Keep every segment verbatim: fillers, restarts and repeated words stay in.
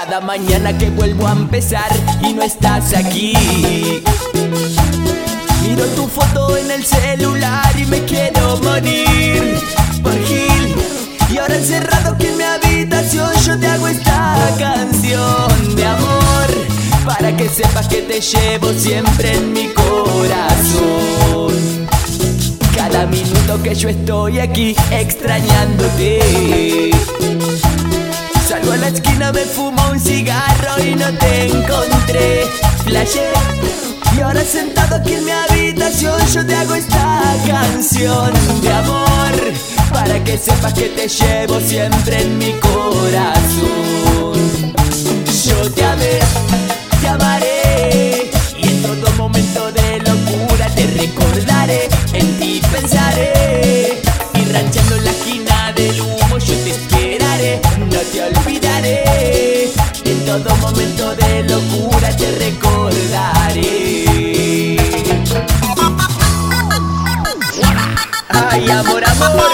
Cada mañana que vuelvo a empezar y no estás aquí, miro tu foto en el celular y me quiero morir por Gil. Y ahora encerrado aquí en mi habitación yo te hago esta canción de amor, para que sepas que te llevo siempre en mi corazón. Cada minuto que yo estoy aquí extrañándote, salgo a la esquina, me fumo un cigarro y no te encontré. Flashé, y ahora sentado aquí en mi habitación yo te hago esta canción de amor, para que sepas que te llevo siempre en mi corazón. Yo te amé, te amaré, y en todo momento de locura te recordaré. En ti pensaré, y ranchando en la esquina del humo yo te esperaré. No te olvidaré, en todo momento de locura te recordaré. Ay, amor, amor,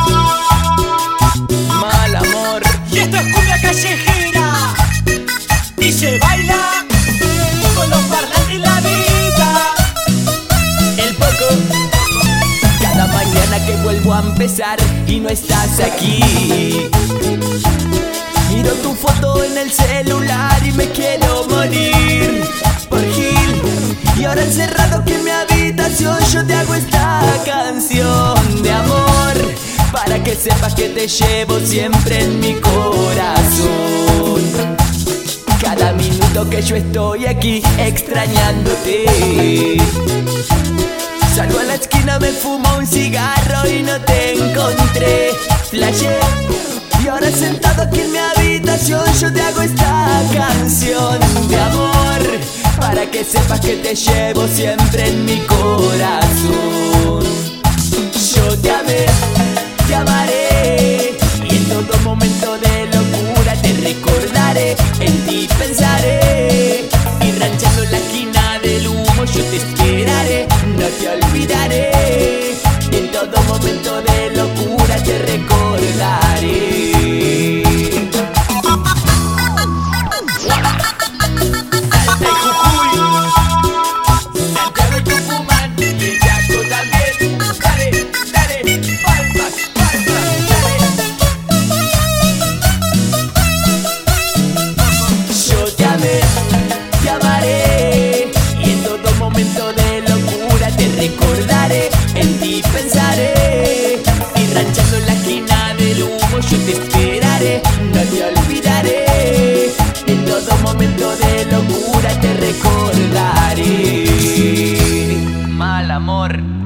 mal amor. Y esto es cumbia callejera, y se baila con los parlantes y la vida. El poco. Cada mañana que vuelvo a empezar y no estás aquí, miro tu foto en el celular y me quiero morir por Gil. Y ahora encerrado aquí en mi habitación yo te hago esta canción de amor, para que sepas que te llevo siempre en mi corazón. Cada minuto que yo estoy aquí extrañándote, salgo a la esquina, me fumo un cigarro y no te encontré. Flashé, y ahora sentado aquí en mi habitación yo te hago esta canción de amor, para que sepas que te llevo siempre en mi corazón. Yo te amé, te amaré, y en todo momento de locura te recordaré. En ti pensaré, y ranchando en la esquina del humo yo te esperaré. No te olvidaré, en todo momento de locura te recordaré. Salta y Jujuy, Santiago y Tucumán, y el Chaco también. Dale, dale, palmas, palmas, dale. Yo te amé, te amaré, y en todo momento de locura te recordaré. En ti pensaré, y ranchando en la esquina del humo yo te esperaré. No te olvidaré, en todo momento de locura te recordaré. Mal amor.